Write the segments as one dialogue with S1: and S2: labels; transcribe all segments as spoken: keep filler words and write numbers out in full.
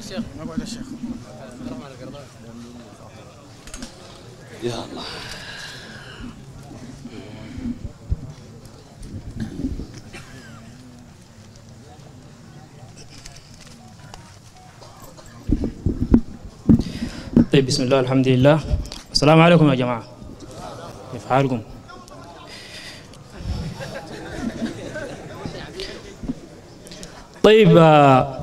S1: الشيخ مقعد الشيخ
S2: يا الله.
S3: طيب، بسم الله الحمد لله السلام عليكم يا جماعة، كيف حالكم؟ طيب، آه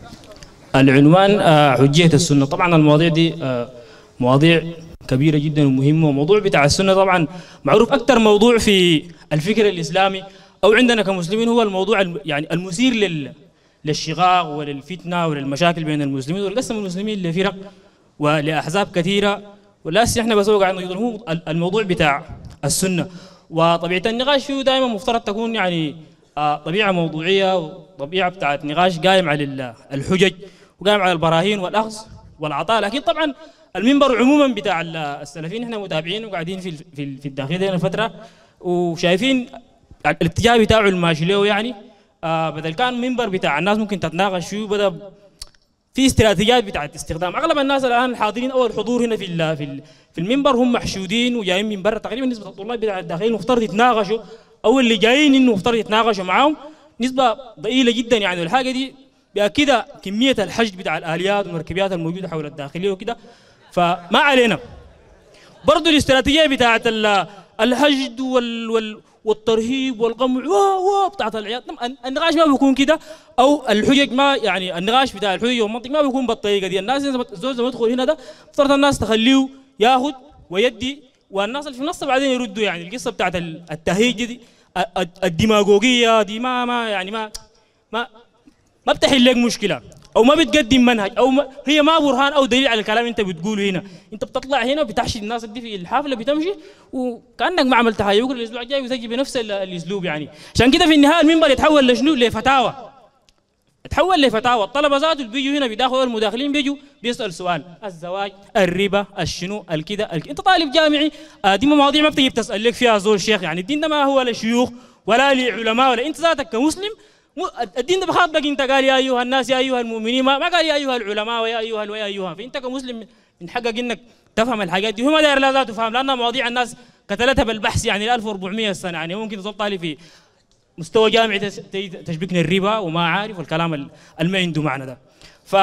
S3: العنوان آه حجية السنة. طبعا المواضيع دي آه مواضيع كبيرة جدا ومهمة، وموضوع بتاع السنة طبعا معروف أكثر موضوع في الفكر الإسلامي أو عندنا كمسلمين، هو الموضوع الم يعني المثير لل للشقاق وللفتنة وللمشاكل بين المسلمين، والقسم المسلمين لفرق ولأحزاب كثيرة. ولا احنا بس قاعد نقول هو الموضوع بتاع السنة، وطبيعة النقاش فيه دائما مفترض تكون يعني آه طبيعة موضوعية، وطبيعة بتاعت نقاش قائم على الحجج وقائم على البراهين والأخذ والعطاء. لكن طبعا المنبر عموما بتاع السلفيين احنا متابعين وقاعدين في في في الداخل هنا الفترة، وشايفين الاتجاه بتاعه الماشي له. يعني آه بدل كان منبر بتاع الناس ممكن تتناقش فيه، بدأ في استراتيجيات بتاعت استخدام. اغلب الناس الان الحاضرين او الحضور هنا في في في المنبر هم محشودين وجايين من برا. تقريبا نسبه الطلاب بتاع الداخلين المفترض يتناقشوا، او اللي جايين انه مفترض يتناقشوا معاهم نسبه ضئيله جدا. يعني والحاجه دي باكدها كميه الحشد بتاع الاليات والمركبيات الموجوده حول الداخليه وكده. فما علينا برضه الاستراتيجيه بتاعت الحشد وال, وال والترهيب والقمع و بتاعت العيال. النقاش ما بيكون كده، او الحجج ما يعني النقاش بتاع الحجج والمنطق ما بيكون بالطريقه دي. الناس زول زي ما يدخل هنا ده افترض الناس تخليه ياخذ ويدي، والناس اللي في النص بعدين يردوا. يعني القصه بتاعت التهيج دي الديماغوجيه دي ما ما يعني ما ما ما بتحل لك مشكله، او ما بتقدم منهج، او ما هي ما برهان او دليل على الكلام انت بتقوله هنا. انت بتطلع هنا وبتحشد الناس دي في الحافله بتمشي وكانك ما عملت حاجه، بكره الاسبوع الجاي وتجي بنفس الاسلوب. يعني عشان كده في النهايه المنبر يتحول لشنو؟ لفتاوى. يتحول لفتاوى. الطلبه ذاته اللي بيجوا هنا بيداخلوا، المداخلين بيجوا بيسال سؤال: الزواج، الربا، الشنو، الكده الك... انت طالب جامعي، آه دي مواضيع ما بتجي بتسال لك فيها زول شيخ. يعني الدين ده ما هو لشيوخ ولا لعلماء، ولا انت ذاتك كمسلم الدين ده بخاطبك انت. قال يا ايها الناس، يا ايها المؤمنين، ما قال يا ايها العلماء ويا ايها ويا ايها. فانت كمسلم من حقك انك تفهم الحاجات دي. هو ما داير لا ذاته تفهم، لان مواضيع الناس قتلتها بالبحث يعني ألف وأربعمئة سنه. يعني ممكن تظل طالب في مستوى جامعي تشبكني الربا وما عارف والكلام اللي ما عنده معنى ده. ف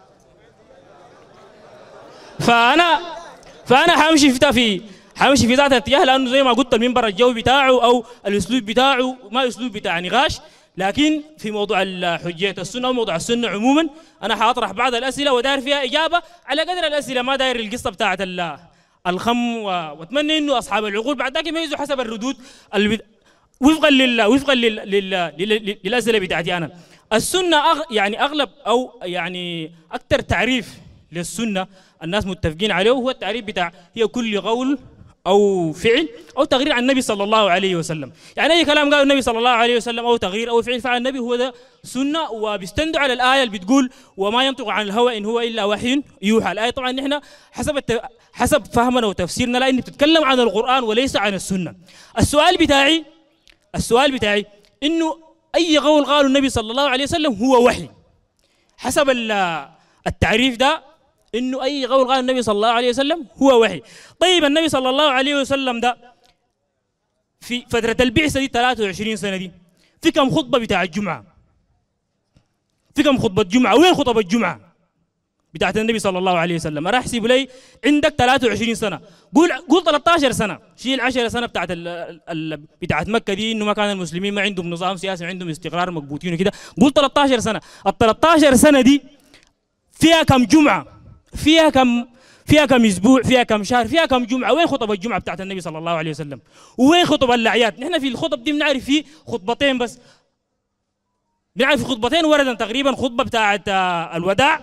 S3: فانا فانا حامشي في في حامشي في ذات الاتجاه، لانه زي ما قلت المنبر الجو بتاعه او الاسلوب بتاعه ما اسلوب بتاع نقاش. لكن في موضوع حجية السنة وموضوع السنة عموما أنا حاطرح بعض الأسئلة وداير فيها إجابة على قدر الأسئلة، ما داير القصة بتاعت الخم. وأتمنى إنه أصحاب العقول بعد ذاك يميزوا حسب الردود وفقا لل وفقا لل لل للأسئلة بتاعتي أنا. السنة أغ يعني أغلب أو يعني أكثر تعريف للسنة الناس متفقين عليه هو التعريف بتاع هي كل قول أو فعل أو تغيير عن النبي صلى الله عليه وسلم. يعني أي كلام قاله النبي صلى الله عليه وسلم أو تغيير أو فعل فعل النبي هو ده سنة، وبيستندوا على الآية اللي بتقول وما ينطق عن الهوى إن هو إلا وحي يوحى. الآية طبعا نحن حسب الت... حسب فهمنا وتفسيرنا لا إن بتتكلم عن القرآن وليس عن السنة. السؤال بتاعي السؤال بتاعي إنه أي قول قاله النبي صلى الله عليه وسلم هو وحي حسب التعريف ده، إنه أي قول قال النبي صلى الله عليه وسلم هو وحي. طيب النبي صلى الله عليه وسلم ده في فترة البعثة دي ثلاثة وعشرين سنة دي في كم خطبة بتاع الجمعة؟ في كم خطبة جمعة؟ وين خطب الجمعة بتاعت النبي صلى الله عليه وسلم؟ أنا أحسب لي عندك ثلاثة وعشرين سنة، قول قول ثلاثة عشر سنة، شيل عشر سنة بتاعت ال ال بتاعت مكة دي إنه ما كان المسلمين ما عندهم نظام سياسي، ما عندهم استقرار، مقبوطين وكده. قول ثلاثة عشر سنة. ال ثلاثة عشر سنة دي فيها كم جمعة؟ فيها كم فيها كم اسبوع؟ فيها كم شهر؟ فيها كم جمعه؟ وين خطب الجمعه بتاعت النبي صلى الله عليه وسلم؟ وين خطب الاعياد؟ نحن في الخطب دي بنعرف فيه خطبتين بس، بنعرف خطبتين وردا تقريبا، خطبه بتاعت الوداع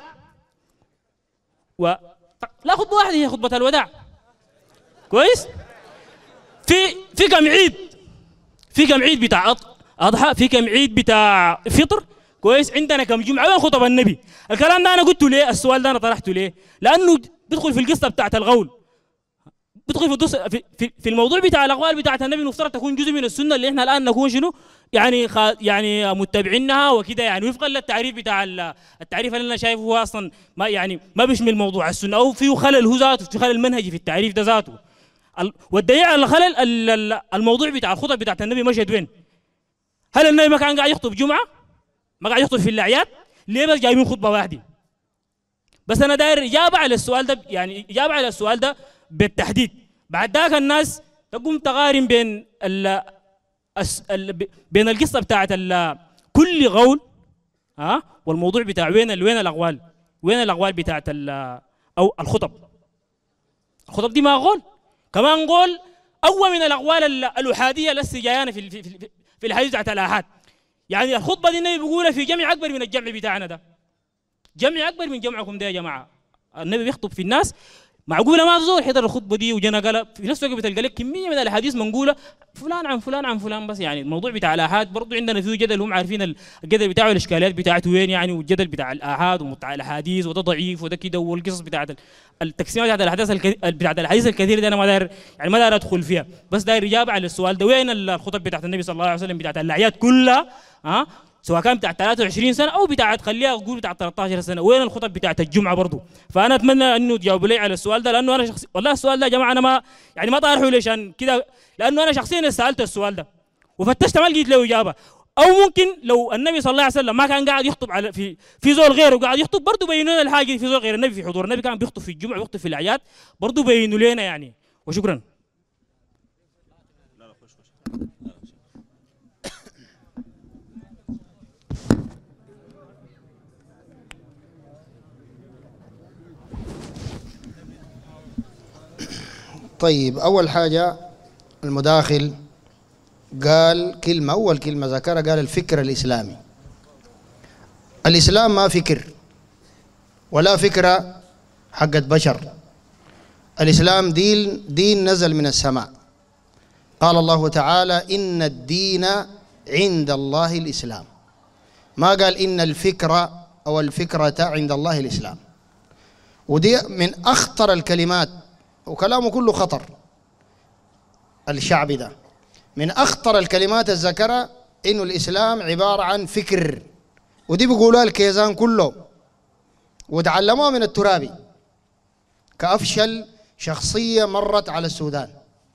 S3: و لا خطبه واحده هي خطبه الوداع. كويس؟ في في كم عيد؟ في كم عيد بتاع اضحى؟ في كم عيد بتاع فطر؟ كويس؟ عندنا كم جمعه؟ وين خطب النبي؟ الكلام ده انا قلته ليه؟ السؤال ده انا طرحته ليه؟ لانه بيدخل في القصه بتاعت الغول، بيدخل في, في في الموضوع بتاع الاقوال بتاعت النبي. المفترض تكون جزء من السنه اللي احنا الان نكون شنو؟ يعني خ... يعني متبعينها وكده، يعني وفقا للتعريف بتاع ال... التعريف اللي انا شايفه هو اصلا ما يعني ما بيشمل موضوع السنه، او فيه خلل هو ذاته، في خلل منهجي في التعريف ده ذاته. ال... والدليل على الخلل ال... ال... الموضوع بتاع الخطب بتاعت النبي مشهد وين؟ هل النبي ما كان قاعد يخطب جمعه؟ ما قاعد يخطب في الاعياد؟ ليه بس جايبين خطبه واحده؟ بس انا داير اجابه على السؤال ده، يعني اجابه على السؤال ده بالتحديد. بعد ذاك الناس تقوم تقارن بين ال ال بين القصه بتاعت كل غول ها والموضوع بتاع وين وين الاقوال، وين الاقوال بتاعت او الخطب. الخطب دي ما غول، كمان غول اقوى من الاقوال الاحاديه التي جايانا في في في, في الحديث بتاعت الاحاد. يعني الخطبه دي النبي بيقولها في جمع اكبر من الجمع بتاعنا ده، جمع اكبر من جمعكم ده يا جماعه. النبي بيخطب في الناس، معقوله ما زول حضر الخطبه دي وجنا قال في نفس الوقت بتلقى لك كميه من الاحاديث منقوله فلان عن فلان عن فلان بس. يعني الموضوع بتاع الاحاد برضه عندنا فيه جدل، هم عارفين الجدل بتاعه والاشكاليات بتاعته وين يعني، والجدل بتاع الاحاد ومقطع الاحاديث وده ضعيف وده كده، والقصص بتاعت التقسيمات بتاعت الاحداث الكثير بتاعت الاحاديث الكثيره دي انا ما داير يعني ما داير ادخل فيها، بس داير اجابه على السؤال ده. وين الخطب بتاعت النبي صلى الله عليه وسلم بتاعت الاعياد كلها ها، سواء كان بتاعت ثلاثة وعشرين سنه او بتاعت خليها اقول بتاعت ثلاثة عشر سنه؟ وين الخطب بتاعت الجمعه برضه؟ فانا اتمنى انه تجاوبوا لي على السؤال ده، لانه انا شخصي والله السؤال ده يا جماعه انا ما يعني ما طارحه ليشان كده، لانه انا شخصيا سالت السؤال ده وفتشت ما لقيت له اجابه. او ممكن لو النبي صلى الله عليه وسلم ما كان قاعد يخطب على في في زول غيره وقاعد يخطب برضه بينوا لنا الحاجه دي، في زول غير النبي في حضور النبي كان بيخطب في الجمعه ويخطب في الاعياد برضه بينوا لنا يعني. وشكرا.
S1: طيب، أول حاجة المداخل قال كلمة، أول كلمة ذكرها قال الفكر الإسلامي. الإسلام ما فكر ولا فكرة حقت بشر، الإسلام دين دين نزل من السماء. قال الله تعالى إن الدين عند الله الإسلام، ما قال إن الفكرة أو الفكرة عند الله الإسلام. ودي من أخطر الكلمات، وكلامه كله خطر. الشعب ده من أخطر الكلمات الذكرة إنه الإسلام عبارة عن فكر، ودي بيقولوها الكيزان كله وتعلموها من الترابي كأفشل شخصية مرت على السودان.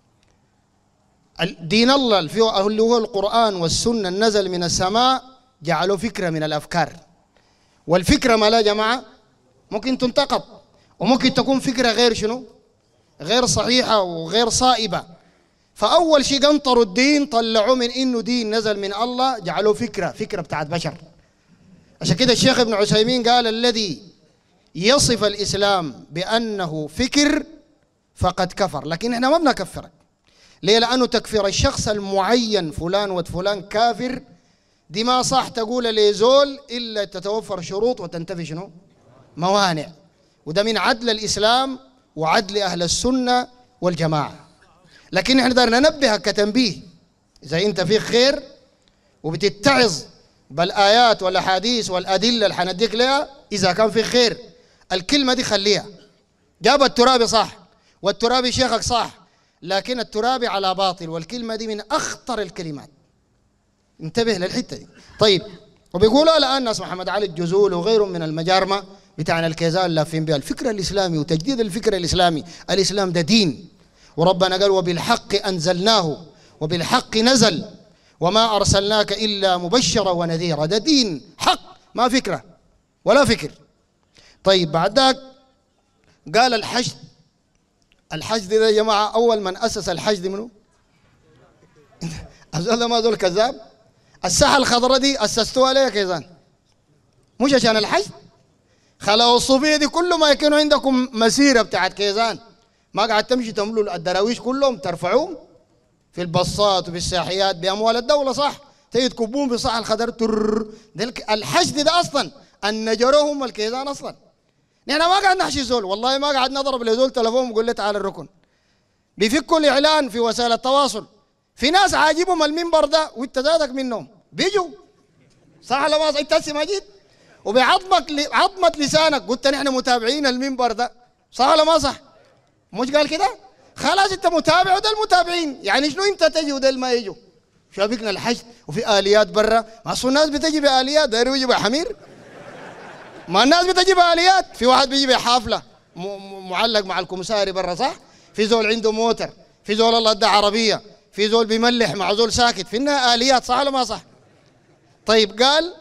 S1: دين الله اللي هو القرآن والسنة نزل من السماء، جعلوا فكرة من الأفكار. والفكرة ما لا جماعة ممكن تنتقد، وممكن تكون فكرة غير شنو؟ غير صحيحة وغير صائبة. فأول شيء قنطروا الدين، طلعوا من إنه دين نزل من الله، جعلوه فكرة فكرة بتاعت بشر. عشان كده الشيخ ابن عثيمين قال الذي يصف الإسلام بأنه فكر فقد كفر. لكن احنا ما بنكفرك. ليه؟ لأنه تكفير الشخص المعين فلان وفلان كافر دي ما صح تقول لزول إلا تتوفر شروط وتنتفي شنو؟ موانع. وده من عدل الإسلام وعدل أهل السنة والجماعة. لكن احنا دارنا ننبهك كتنبيه، إذا أنت فيك خير وبتتعظ بالآيات والأحاديث والأدلة اللي حنديك لها، إذا كان فيك خير الكلمة دي خليها. جاب الترابي صح والترابي شيخك صح، لكن الترابي على باطل، والكلمة دي من أخطر الكلمات. انتبه للحتة دي. طيب، وبيقولوا الآن ناس محمد علي الجزول وغيرهم من المجارمة بتاعنا الكيزان لافين بها الفكر الإسلامي وتجديد الفكر الإسلامي. الإسلام ده دين، وربنا قال وبالحق أنزلناه وبالحق نزل وما أرسلناك إلا مبشرا ونذيرا. ده دين حق، ما فكرة ولا فكر. طيب، بعد ذاك قال الحشد. الحشد ده يا جماعة أول من أسس الحشد منه؟ أزول ما زول كذاب. الساحة الخضراء دي أسستوها ليه يا كيزان؟ مش عشان الحشد. خلوا الصوفية دي كل ما يكونوا عندكم مسيرة بتاعت كيزان، ما قاعد تمشي تملوا الدراويش كلهم ترفعوهم في البصات وفي الساحيات بأموال الدولة، صح؟ تيجي تكبون بصح الخضر تر. الحشد ده أصلا النجروهم الكيزان أصلا. نحن ما قاعد نحشي زول، والله ما قاعد نضرب لزول تلفون ونقول له تعال الركن. بيفكوا الإعلان في وسائل التواصل، في ناس عاجبهم المنبر ده وانت زادك منهم بيجوا، صح ولا ما صح؟ انت هسه ما جيت وبعظمك عظمة لسانك قلت نحن متابعين المنبر ده، صح ولا ما صح؟ مش قال كده؟ خلاص انت متابع وده المتابعين، يعني شنو انت تجي وده ما يجوا؟ شابكنا الحشد وفي آليات برا. ما أصل الناس بتجي بآليات، دايروا يجيبوا حمير. ما الناس بتجي بآليات. في واحد بيجي بحافلة معلق مع الكمساري برا صح؟ في زول عنده موتر، في زول الله ادى عربية، في زول بيملح مع زول ساكت، في إنها آليات صح ولا ما صح؟ طيب قال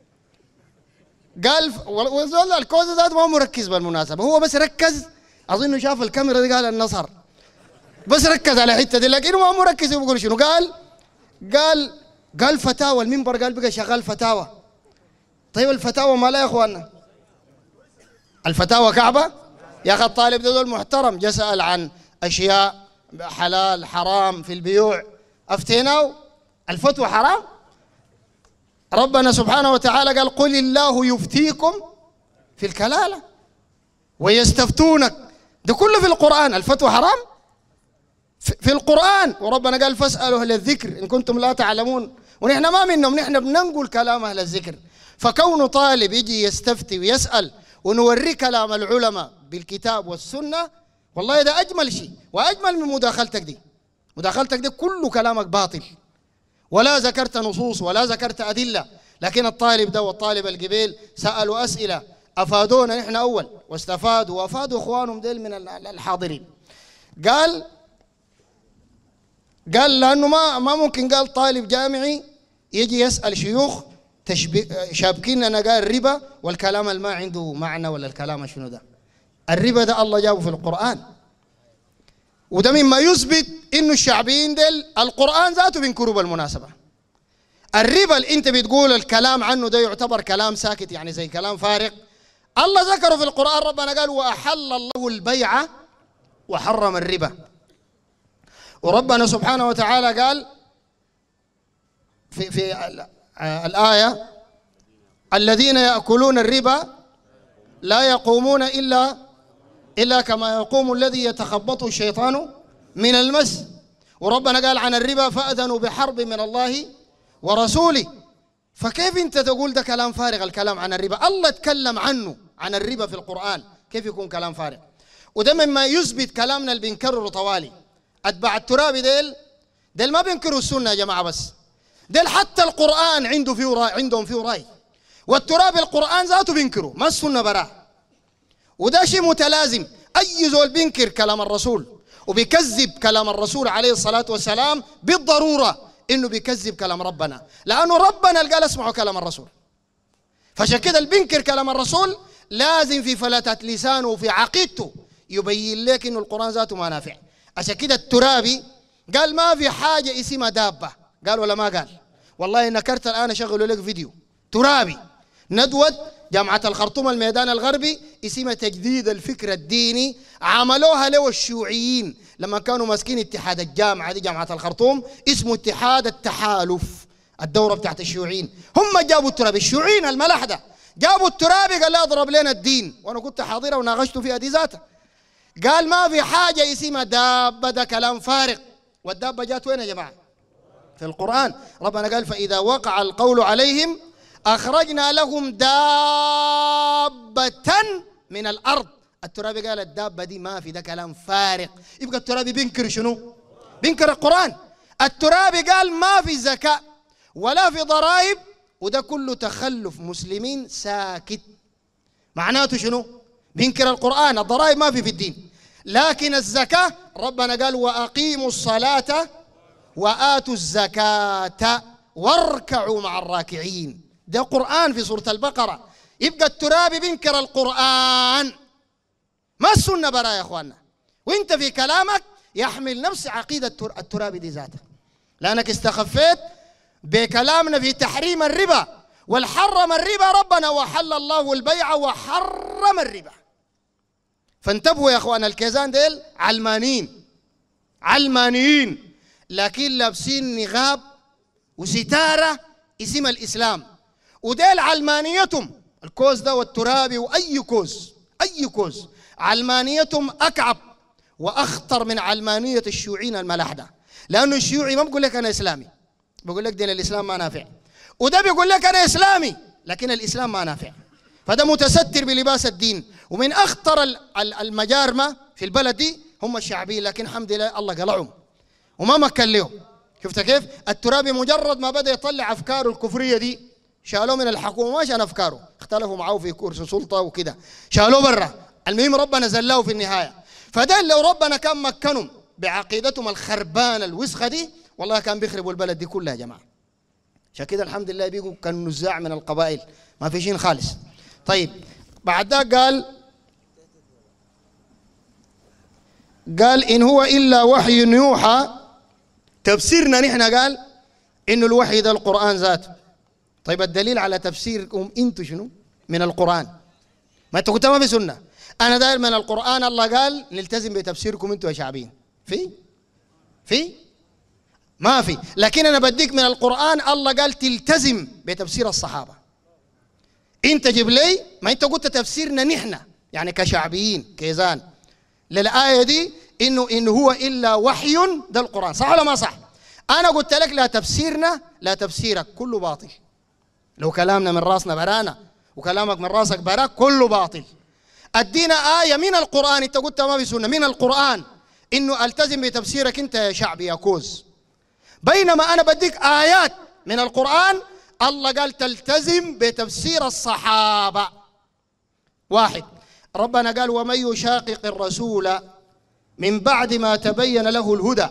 S1: قال وزول الكوزة ذات ما هو مركز بالمناسبة، هو بس ركز أظنه شاف الكاميرا دي قال النصر، بس ركز على الحتة دي لكنه ما هو مركز. يقول شنو؟ قال قال قال فتاوى المنبر، قال بقى شغال فتاوى. طيب الفتاوى ما لا يا اخواننا؟ الفتاوى كعبة يا اخي. الطالب ده محترم جاء سأل عن اشياء حلال حرام في البيوع، افتيناه الفتوى حرام. ربنا سبحانه وتعالى قال قل الله يفتيكم في الكلالة ويستفتونك، ده كله في القرآن. الفتوى حرام في القرآن، وربنا قال فاسألوا أهل الذكر إن كنتم لا تعلمون. ونحن ما منهم، نحن بننقل كلام أهل الذكر. فكون طالب يجي يستفتي ويسأل ونوري كلام العلماء بالكتاب والسنة، والله ده أجمل شيء وأجمل من مداخلتك دي. مداخلتك دي كله كلامك باطل، ولا ذكرت نصوص ولا ذكرت أدلة. لكن الطالب ده والطالب القبيل سألوا أسئلة أفادونا نحن أول، واستفادوا وأفادوا إخوانهم ديل من الحاضرين. قال قال لأنه ما ما ممكن قال طالب جامعي يجي يسأل شيوخ شابكين. أنا قال الربا والكلام اللي ما عنده معنى ولا الكلام شنو ده. الربا ده الله جابه في القرآن، وده مما يثبت إنه الشعبيين ديل القرآن ذاته بينكروا بالمناسبة. الربا اللي أنت بتقول الكلام عنه ده يعتبر كلام ساكت، يعني زي كلام فارغ. الله ذكره في القرآن، ربنا قال وأحل الله البيع وحرم الربا. وربنا سبحانه وتعالى قال في في الآية الذين يأكلون الربا لا يقومون إلا إلا كما يقوم الذي يتخبطه الشيطان من المس. وربنا قال عن الربا فأذنوا بحرب من الله ورسوله. فكيف أنت تقول ده كلام فارغ الكلام عن الربا؟ الله تكلم عنه عن الربا في القرآن، كيف يكون كلام فارغ؟ وده مما يثبت كلامنا اللي بنكرره طوالي. أتباع الترابي ديل ديل ما بينكروا السنة يا جماعة، بس ديل حتى القرآن عنده فيه رأي، عندهم فيه رأي. والترابي القرآن ذاته بينكروا، ما السنة براه. وده شيء متلازم. أي زول بينكر كلام الرسول وبيكذب كلام الرسول عليه الصلاة والسلام بالضرورة إنه بيكذب كلام ربنا، لأنه ربنا قال اسمعوا كلام الرسول. فعشان كده اللي بينكر كلام الرسول لازم في فلتة لسانه وفي عقيدته يبين لك إنه القرآن ذاته ما نافع. عشان كده الترابي قال ما في حاجة اسمها دابة. قال ولا ما قال؟ والله نكرت الآن أشغل لك فيديو. ترابي ندوة جامعة الخرطوم الميدان الغربي اسمها تجديد الفكر الديني، عملوها له الشيوعيين لما كانوا ماسكين اتحاد الجامعة دي جامعة الخرطوم، اسمه اتحاد التحالف، الدورة بتاعت الشيوعيين. هم جابوا الترابي، الشيوعيين الملحدة جابوا الترابي قال لا اضرب لنا الدين، وانا كنت حاضرة وناقشته فيها دي ذاتها. قال ما في حاجة اسمها دابة، ده كلام فارغ. والدابة جات وين يا جماعة؟ في القرآن. ربنا قال فإذا وقع القول عليهم أخرجنا لهم دابة من الأرض. الترابي قال الدابة دي ما في، ده كلام فارغ. يبقى الترابي بينكر شنو؟ بينكر القرآن. الترابي قال ما في زكاة ولا في ضرائب، وده كله تخلف مسلمين ساكت. معناته شنو؟ بينكر القرآن. الضرائب ما في في الدين، لكن الزكاة ربنا قال وأقيموا الصلاة وآتوا الزكاة واركعوا مع الراكعين. ده قرآن في سورة البقرة. يبقى الترابي بينكر القرآن، ما السنة برا يا اخواننا. وانت في كلامك يحمل نفس عقيدة الترابي دي ذاتها، لأنك استخفيت بكلامنا في تحريم الربا والحرم الربا. ربنا وحل الله البيع وحرم الربا. فانتبهوا يا اخوان، الكيزان ديل علمانيين علمانيين، لكن لابسين نغاب وستارة اسم الإسلام. وديل علمانيتهم الكوز ده والترابي وأي كوز أي كوز علمانيتهم أكعب وأخطر من علمانية الشيوعيين الملاحدة. لأنه الشيوعي ما بقول لك أنا إسلامي، بقول لك دين الإسلام ما نافع، وده بيقول لك أنا إسلامي لكن الإسلام ما نافع. فده متستر بلباس الدين. ومن أخطر المجارمة في البلد دي هم الشعبيين، لكن الحمد لله الله قلعهم وما مكن لهم شفت كيف؟ الترابي مجرد ما بدأ يطلع أفكاره الكفرية دي شالوه من الحكومة، ما شان أفكاره، اختلفوا معه في كرسي سلطة وكده، شالوه برا. المهم ربنا زلاه في النهاية. فده لو ربنا كان مكنهم بعقيدتهم الخربانة الوسخة دي والله كان بيخربوا البلد دي كلها يا جماعة. عشان كده الحمد لله بيقوا كان نزاع من القبائل، ما في شيء خالص. طيب بعد ذاك قال قال إن هو إلا وحي يوحى. تفسيرنا نحن قال إنه الوحي ده القرآن ذاته. طيب الدليل على تفسيركم انتوا شنو؟ من القرآن. ما انتوا كنتوا ما في سنة. أنا داير من القرآن. الله قال نلتزم بتفسيركم انتوا يا شعبين. في؟ في؟ ما في. لكن أنا بديك من القرآن. الله قال تلتزم بتفسير الصحابة. انت جيب لي، ما انت قلت تفسيرنا نحن يعني كشعبيين كيزان للآية دي إنه إن هو إلا وحي، ده القرآن، صح ولا ما صح؟ أنا قلت لك لا تفسيرنا لا تفسيرك كله باطل. لو كلامنا من راسنا برانا وكلامك من راسك براك كله باطل. ادينا آية من القرآن، أنت قلت ما في سنة من القرآن إنه ألتزم بتفسيرك أنت يا شعبي يا كوز. بينما أنا بديك آيات من القرآن الله قال تلتزم بتفسير الصحابة. واحد، ربنا قال ومن يشاقق الرسول من بعد ما تبين له الهدى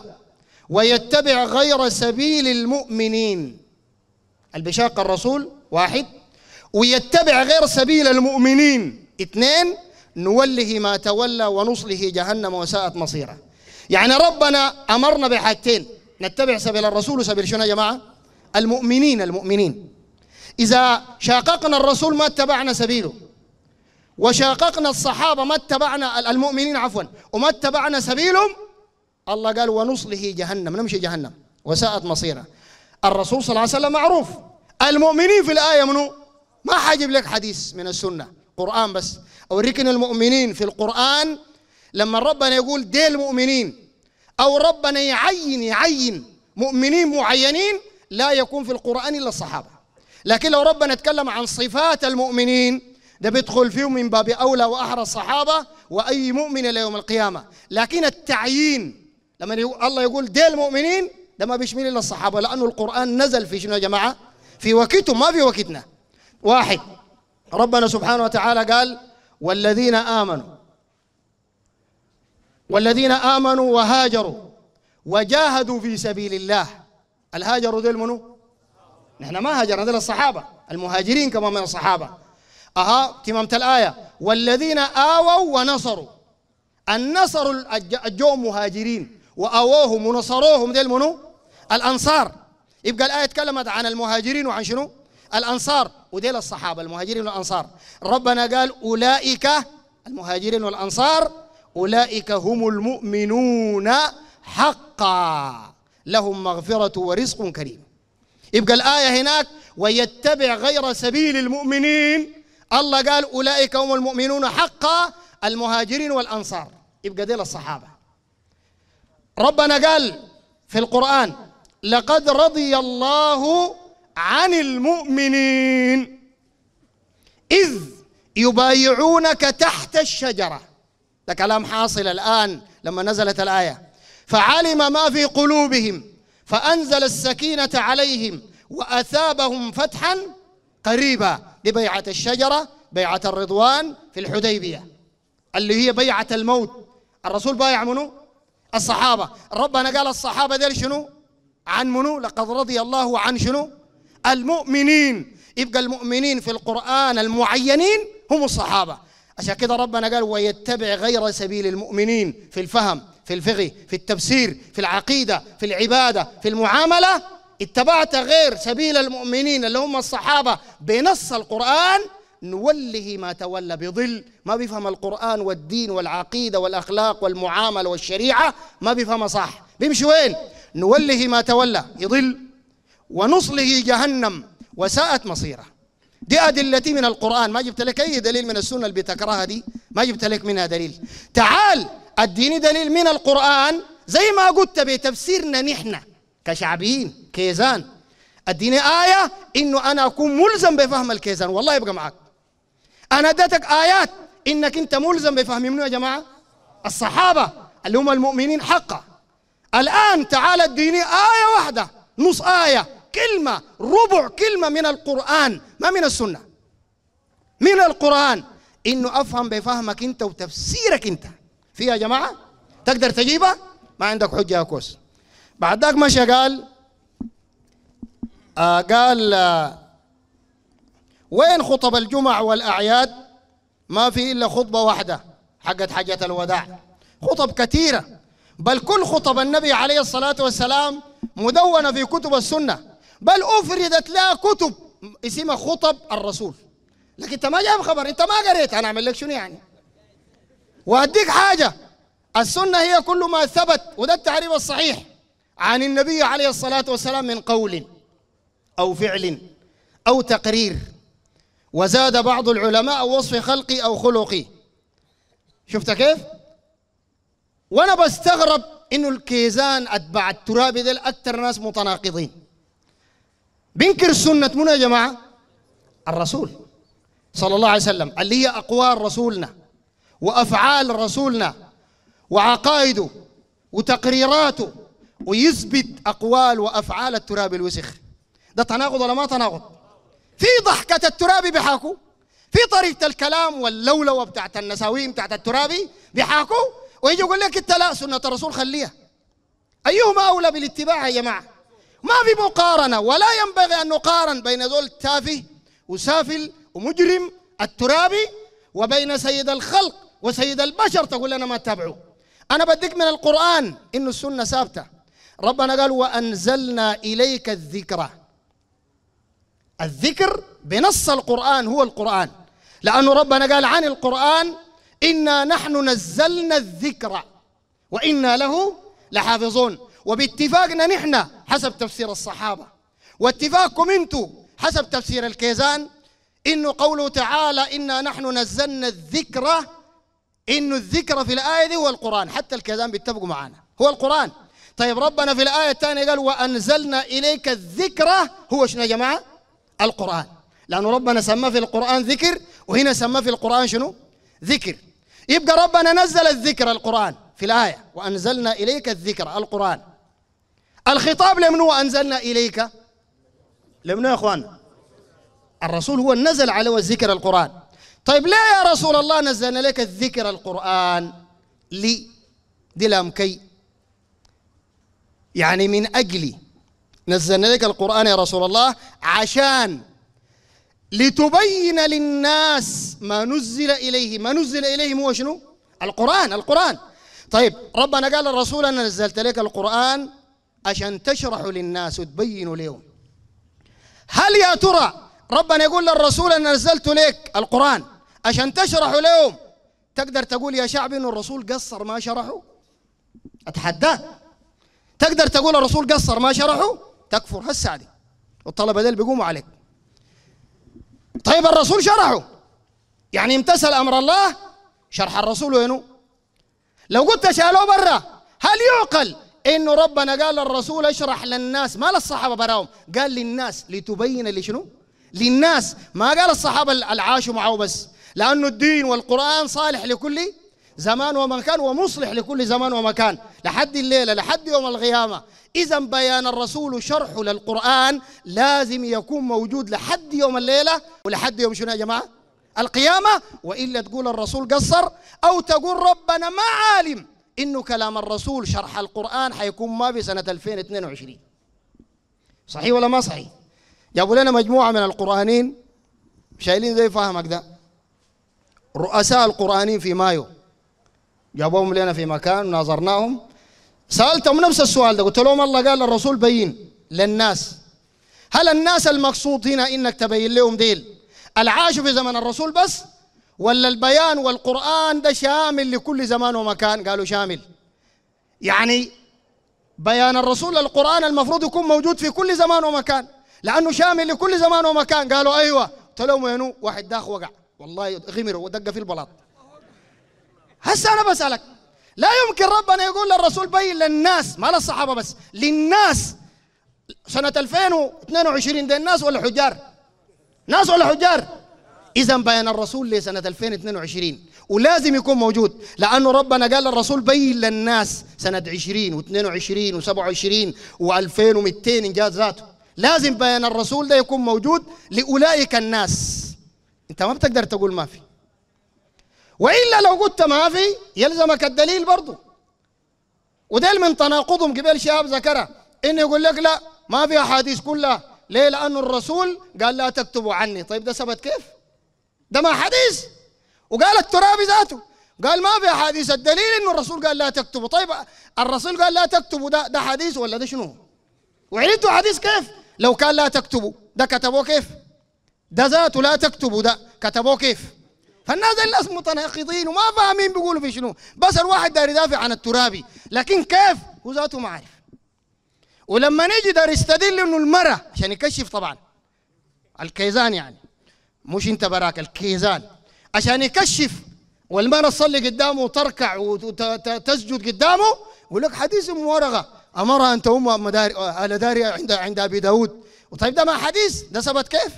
S1: ويتبع غير سبيل المؤمنين. البشاق الرسول واحد، ويتبع غير سبيل المؤمنين اثنين، نوله ما تولى ونصله جهنم وساءت مصيره. يعني ربنا أمرنا بحاجتين، نتبع سبيل الرسول وسبيل شنو يا جماعة؟ المؤمنين. المؤمنين إذا شاققنا الرسول ما اتبعنا سبيله، وشاققنا الصحابة ما اتبعنا المؤمنين عفوا وما اتبعنا سبيلهم، الله قال ونصله جهنم، نمشي جهنم وساءت مصيره. الرسول صلى الله عليه وسلم معروف. المؤمنين في الآية منو؟ ما حاجب لك حديث من السنة، قرآن بس. أوريك إن المؤمنين في القرآن لما ربنا يقول دي المؤمنين أو ربنا يعين يعين مؤمنين معينين لا يكون في القرآن إلا الصحابة. لكن لو ربنا اتكلم عن صفات المؤمنين ده بيدخل فيهم من باب أولى وأحرى الصحابة وأي مؤمن إلى يوم القيامة. لكن التعيين لما الله يقول دي المؤمنين ده ما بيشمل إلا الصحابة، لأنه القرآن نزل في شنو يا جماعة؟ في وقتهم ما في وقتنا. واحد، ربنا سبحانه وتعالى قال والذين آمنوا والذين آمنوا وهاجروا وجاهدوا في سبيل الله. الهاجروا ديل منو؟ نحن ما هاجرنا، ديل الصحابة. المهاجرين كمان من الصحابة. أها تمامة الآية والذين آووا ونصروا. النصر الجو مهاجرين وآووهم ونصروهم ديل منو؟ الأنصار. يبقى الآية تكلمت عن المهاجرين وعن شنو؟ الأنصار، وديل الصحابة المهاجرين والأنصار. ربنا قال أولئك المهاجرين والأنصار أولئك هم المؤمنون حقا لهم مغفرة ورزق كريم. يبقى الآية هناك ويتبع غير سبيل المؤمنين، الله قال أولئك هم المؤمنون حقا المهاجرين والأنصار. يبقى ديل الصحابة. ربنا قال في القرآن لقد رضي الله عن المؤمنين إذ يبايعونك تحت الشجرة. ده كلام حاصل الآن لما نزلت الآية. فعلم ما في قلوبهم فأنزل السكينة عليهم وأثابهم فتحا قريبا. دي بيعة الشجرة، بيعة الرضوان في الحديبية اللي هي بيعة الموت. الرسول بايع منو؟ الصحابة. ربنا قال الصحابة ديل شنو؟ عن منو؟ لقد رضي الله عن شنو؟ المؤمنين. يبقى المؤمنين في القرآن المعينين هم الصحابة. عشان كده ربنا قال ويتبع غير سبيل المؤمنين في الفهم في الفقه في التفسير في العقيدة في العبادة في المعاملة. اتبعت غير سبيل المؤمنين اللي هم الصحابة بنص القرآن نوله ما تولى. بظل ما بيفهم القرآن والدين والعقيدة والأخلاق والمعاملة والشريعة، ما بيفهمها صح، بيمشي وين؟ نوله ما تولى يضل ونصله جهنم وساءت مصيره. دي أدلتي من القرآن، ما جبت لك أي دليل من السنة اللي بتكرهها دي، ما جبت لك منها دليل. تعال اديني دليل من القرآن زي ما قلت بتفسيرنا نحن كشعبيين كيزان. اديني آية إنه أنا أكون ملزم بفهم الكيزان والله يبقى معك. أنا اديتك آيات إنك أنت ملزم بفهم منه يا جماعة الصحابة اللي هم المؤمنين حقا. الآن تعال اديني آية واحدة، نص آية، كلمة، ربع كلمة من القرآن، ما من السنة، من القرآن، إنه أفهم بفهمك أنت وتفسيرك أنت. فيها يا جماعة؟ تقدر تجيبها؟ ما عندك حجة يا كوس. بعد ذاك مشى قال آه قال آه وين خطب الجمع والأعياد؟ ما في إلا خطبة واحدة حقت حجة الوداع. خطب كثيرة، بل كل خطب النبي عليه الصلاة والسلام مدونة في كتب السنة، بل أفردت لها كتب اسمها خطب الرسول. لكن أنت ما جايب خبر، أنت ما قريت، أنا أعمل لك شنو يعني؟ وأديك حاجة، السنة هي كل ما ثبت، وده التعريف الصحيح عن النبي عليه الصلاة والسلام من قول أو فعل أو تقرير، وزاد بعض العلماء أو وصف خلقي أو خلقي. شفت كيف؟ وأنا بستغرب إنه الكيزان أتباع الترابي ديل أكثر ناس متناقضين. بينكر سنة منو يا جماعة؟ الرسول صلى الله عليه وسلم، اللي هي أقوال رسولنا وأفعال رسولنا وعقائده وتقريراته، ويثبت أقوال وأفعال الترابي الوسخ. ده تناقض ولا ما تناقض؟ في ضحكة الترابي بيحاكوا، في طريقة الكلام واللولوة بتاعت النساوين بتاعت الترابي بيحاكوا، ويجي يقول لك انت لا، سنة الرسول خليها. أيهما أولى بالاتباع يا جماعة؟ ما في مقارنة، ولا ينبغي أن نقارن بين ذول تافه وسافل ومجرم الترابي وبين سيد الخلق وسيد البشر تقول لنا ما تتابعوا. أنا بديك من القرآن إنه السنة ثابتة. ربنا قال وأنزلنا إليك الذكرى. الذكر بنص القرآن هو القرآن، لأنه ربنا قال عن القرآن إنا نحن نزلنا الذكر وإنا له لحافظون. وباتفاقنا نحن حسب تفسير الصحابة، واتفاقكم انتم حسب تفسير الكيزان، إنه قوله تعالى إنا نحن نزلنا الذكر، إنه الذكر في الآية دي هو القرآن. حتى الكيزان بيتفقوا معنا هو القرآن. طيب ربنا في الآية الثانية قال وأنزلنا إليك الذكر، هو شنو يا جماعة؟ القرآن، لأنه ربنا سماه في القرآن ذكر، وهنا سماه في القرآن شنو؟ ذكر. يبقى ربنا نزل الذكر القرآن في الآية وأنزلنا إليك الذكر القرآن. الخطاب لمنو أنزلنا إليك؟ لمنو يا أخوان؟ الرسول هو نزل عليه الذكر القرآن. طيب ليه يا رسول الله نزلنا لك الذكر القرآن؟ لي دي لام كي، يعني من أجلي نزلنا لك القرآن يا رسول الله، عشان لتبين للناس ما نزل إليه. ما نزل إليهم هو شنو؟ القرآن. القرآن. طيب ربنا قال للرسول أنا نزلت لك القرآن عشان تشرحوا للناس وتبينوا لهم. هل يا ترى ربنا يقول للرسول أنا نزلت لك القرآن عشان تشرحوا لهم، تقدر تقول يا شعبي إنه الرسول قصر ما شرحوا؟ أتحداه. تقدر تقول الرسول قصر ما شرحوا؟ تكفر هسه عادي، والطلبة ديل بيقوموا عليك. طيب الرسول شرحه، يعني امتثل أمر الله، شرح الرسول وينه؟ لو قلت شالوه برا، هل يعقل إنه ربنا قال للرسول اشرح للناس، ما للصحابة براهم، قال للناس لتبين لشنو؟ للناس، ما قال الصحابة العاشوا معه بس، لأنه الدين والقرآن صالح لكل زمان ومكان ومصلح لكل زمان ومكان لحد الليلة لحد يوم القيامة. إذا بيان الرسول وشرحه للقرآن لازم يكون موجود لحد يوم الليلة ولحد يوم شنو يا جماعة؟ القيامة. وإلا تقول الرسول قصر، أو تقول ربنا ما عالم إنه كلام الرسول شرح القرآن حيكون ما في سنة ألفين واثنين وعشرين. صحيح ولا ما صحيح؟ جابوا لنا مجموعة من القرآنين شايلين زي فهمك ده، رؤساء القرآنين في مايو، جابوهم لنا في مكان وناظرناهم، سألتهم نفس السؤال ده، قلت لهم الله قال للرسول بين للناس. هل الناس المقصود هنا إنك تبين لهم ديل العاشوا في زمن الرسول بس، ولا البيان والقرآن ده شامل لكل زمان ومكان؟ قالوا شامل. يعني بيان الرسول للقرآن المفروض يكون موجود في كل زمان ومكان، لأنه شامل لكل زمان ومكان. قالوا أيوة. قلت لهم وينو؟ واحد داخ وقع والله، غمر ودق في البلاط. هسه أنا بسألك، لا يمكن ربنا يقول للرسول بين للناس، ما للصحابة بس، للناس سنة ألفين واثنين وعشرين. ده الناس ولا حجار؟ ناس ولا حجار؟ إذا بيان الرسول لسنة ألفين واثنين وعشرين ولازم يكون موجود، لأنه ربنا قال الرسول بين للناس سنة عشرين واثنين وعشرين وسبعة وعشرين وألفين ومئتين إنجاز ذاته. لازم بيان الرسول ده يكون موجود لأولئك الناس. أنت ما بتقدر تقول ما في، وإلا لو قلت ما في يلزمك الدليل برضه. وديل من تناقضهم قبل شهاب ذكرها، إنه يقول لك لا ما في أحاديث كلها. ليه؟ لأنه الرسول قال لا تكتبوا عني. طيب ده ثبت كيف؟ ده ما حديث. وقال الترابي ذاته قال ما في أحاديث، الدليل إنه الرسول قال لا تكتبوا. طيب الرسول قال لا تكتبوا، ده ده حديث ولا ده شنو؟ وعرفتوا حديث كيف؟ لو كان لا تكتبوا ده كتبوه كيف؟ ده ذاته لا تكتبوا ده كتبوه كيف؟ فالناس الناس متناقضين وما فاهمين بيقولوا في شنو، بس الواحد دار يدافع عن الترابي، لكن كيف هو ذاته ما عارف. ولما نيجي دار يستدل انه المرأة عشان يكشف طبعا الكيزان، يعني مش انت براك الكيزان، عشان يكشف والمرأة تصلي قدامه وتركع وتسجد قدامه، يقول لك حديث ام ورقه امرها ان تؤم اهل دارها عند عند ابي داود. وطيب ده ما حديث، ده ثبت كيف؟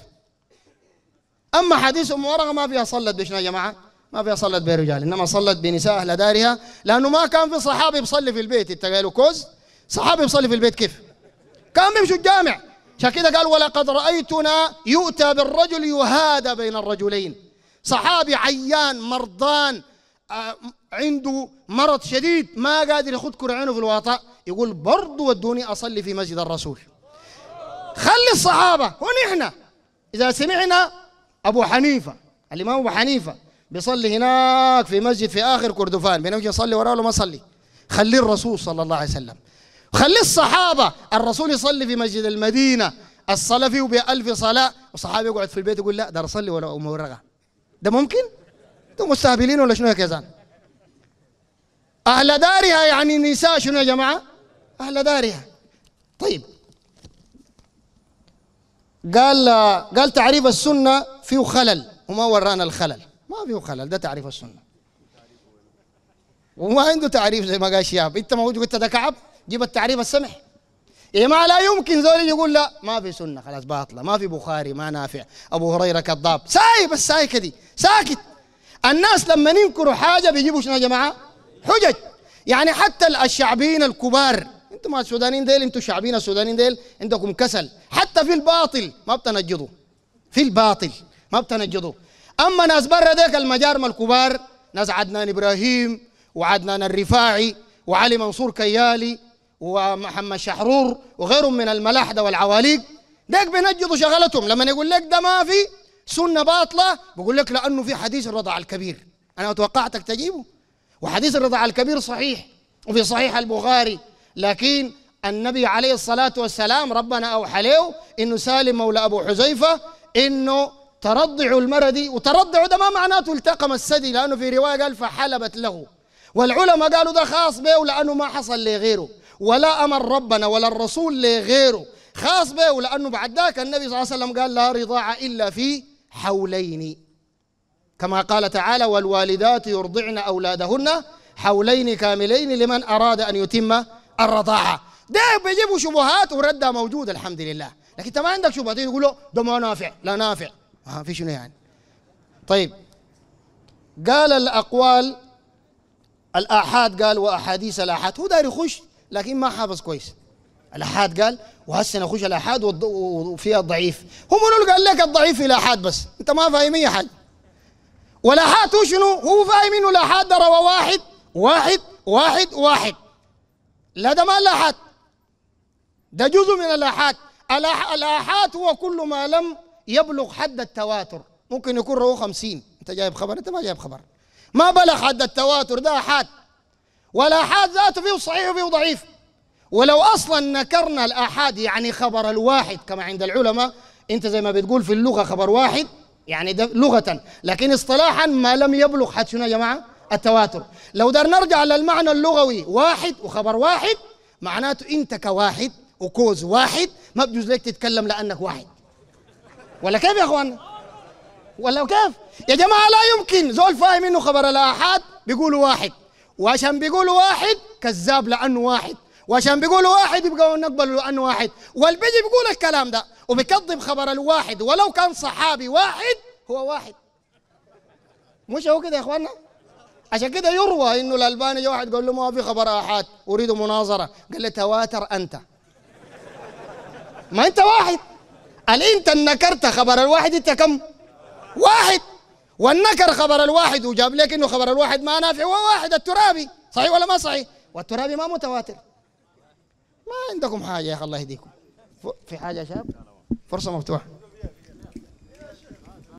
S1: اما حديث ام ورقه ما فيها صلت بشنا يا جماعه، ما فيها صلت برجال، انما صلت بنساء اهل دارها، لانه ما كان في صحابي بيصلي في البيت. انت قالوا كوز صحابي بيصلي في البيت كيف؟ كان بيمشوا الجامع. عشان كده قال ولقد رايتنا يؤتى بالرجل يهادى بين الرجلين. صحابي عيان مرضان آه عنده مرض شديد ما قادر ياخذ كرعينه في الواطا، يقول برضو ودوني اصلي في مسجد الرسول. خلي الصحابه ونحن اذا سمعنا ابو حنيفه الامام ابو حنيفه بيصلي هناك في مسجد في اخر كردفان، بنمشي نصلي وراه ولا ما صلي؟ خلي الرسول صلى الله عليه وسلم، خلي الصحابه الرسول يصلي في مسجد المدينه الصلاه فيه بألف صلاه، وصحابي يقعد في البيت يقول لا ده اصلي ولا ام ورقه. ده ممكن؟ انتم مستهبلين ولا شنو يا كيزان؟ اهل دارها يعني نساء شنو يا جماعه؟ اهل دارها. طيب قال قال تعريف السنه فيه خلل وما ورانا الخلل. ما فيه خلل، ده تعريف السنه وما عنده تعريف زي ما قال شياب. انت ما قلت ده كعب جيب التعريف السمح يا ما. لا يمكن زول يقول لا ما في سنه خلاص باطله، ما في بخاري ما نافع، ابو هريره كذاب، ساي بس ساي كدي ساكت. الناس لما ينكروا حاجه بيجيبوا شنو يا جماعه؟ حجج. يعني حتى الشعبيين الكبار، انتم ما السودانيين ديل، انتم الشعبيين السودانيين ديل عندكم كسل، حتى في الباطل ما بتنجدوا، في الباطل ما بتنجدوا. اما ناس برا ديك المجارم الكبار، ناس عدنان ابراهيم وعدنان الرفاعي وعلي منصور كيالي ومحمد شحرور وغيرهم من الملاحده والعواليق، ديك بينجدوا شغلتهم. لما يقول لك ده ما في سنه باطله بقول لك لانه في حديث الرضاع الكبير، انا توقعتك تجيبه، وحديث الرضاع الكبير صحيح وفي صحيح البخاري، لكن النبي عليه الصلاه والسلام ربنا اوحى له انه سالم مولى ابو حذيفه انه ترضع المرض، وترضع ده ما معناته التقم الثدي، لانه في روايه قال فحلبت له، والعلماء قالوا ده خاص به لانه ما حصل لغيره، ولا امر ربنا ولا الرسول لغيره، خاص به لانه بعد ذاك النبي صلى الله عليه وسلم قال لا رضاعه الا في حولين، كما قال تعالى والوالدات يرضعن اولادهن حولين كاملين لمن اراد ان يتم الرضاعه. ده بيجيبوا شبهات وردها موجود الحمد لله، لكن انت ما عندك شبهات يقولوا ده ما نافع، لا نافع ما في شنو يعني. طيب قال الاقوال الآحاد، قال وأحاديث الآحاد، هو داير يخش لكن ما حافظ كويس. الآحاد قال وهسه نخش الآحاد وفيها الضعيف، هو منو قال لك الضعيف في الآحاد؟ بس أنت ما فاهم أي حاجة. والآحاد هو شنو؟ هو فاهم إنه الآحاد ده روى واحد واحد واحد واحد، لا ده ما الآحاد، ده جزء من الآحاد. الآحاد هو كل ما لم يبلغ حد التواتر، ممكن يكون رواه خمسين، أنت جايب خبر أنت ما جايب خبر، ما بلغ حد التواتر، ده احاد. والاحاد ذاته فيه صحيح وفيه ضعيف. ولو اصلا نكرنا الاحاد يعني خبر الواحد كما عند العلماء، انت زي ما بتقول في اللغه خبر واحد يعني ده لغه، لكن اصطلاحا ما لم يبلغ حد شنو يا جماعه؟ التواتر. لو در نرجع للمعنى اللغوي واحد وخبر واحد معناته انت كواحد وكوز واحد ما بجوز لك تتكلم لانك واحد، ولا كيف يا اخوان؟ ولا كيف؟ يا جماعة لا يمكن زول فاهم انه خبر الآحاد بيقولوا واحد، وعشان بيقولوا واحد كذاب لأنه واحد، وعشان بيقولوا واحد يبقوا نقبل لأنه واحد، والبيجي بيقول الكلام ده وبيكذب خبر الواحد ولو كان صحابي واحد هو واحد. مش هو كده يا اخوانا؟ عشان كده يروى انه الالباني جاء واحد قال له ما في خبر احاد اريد مناظره، قال له تواتر انت. ما انت واحد، قال انت نكرت خبر الواحد، انت كم؟ واحد. والنكر خبر الواحد وجاب لك انه خبر الواحد ما نافع، هو واحد الترابي، صحيح ولا ما صحيح؟ والترابي ما متواتر. ما عندكم حاجه يا اخي الله يهديكم. في حاجه يا شباب؟ فرصه مفتوحه.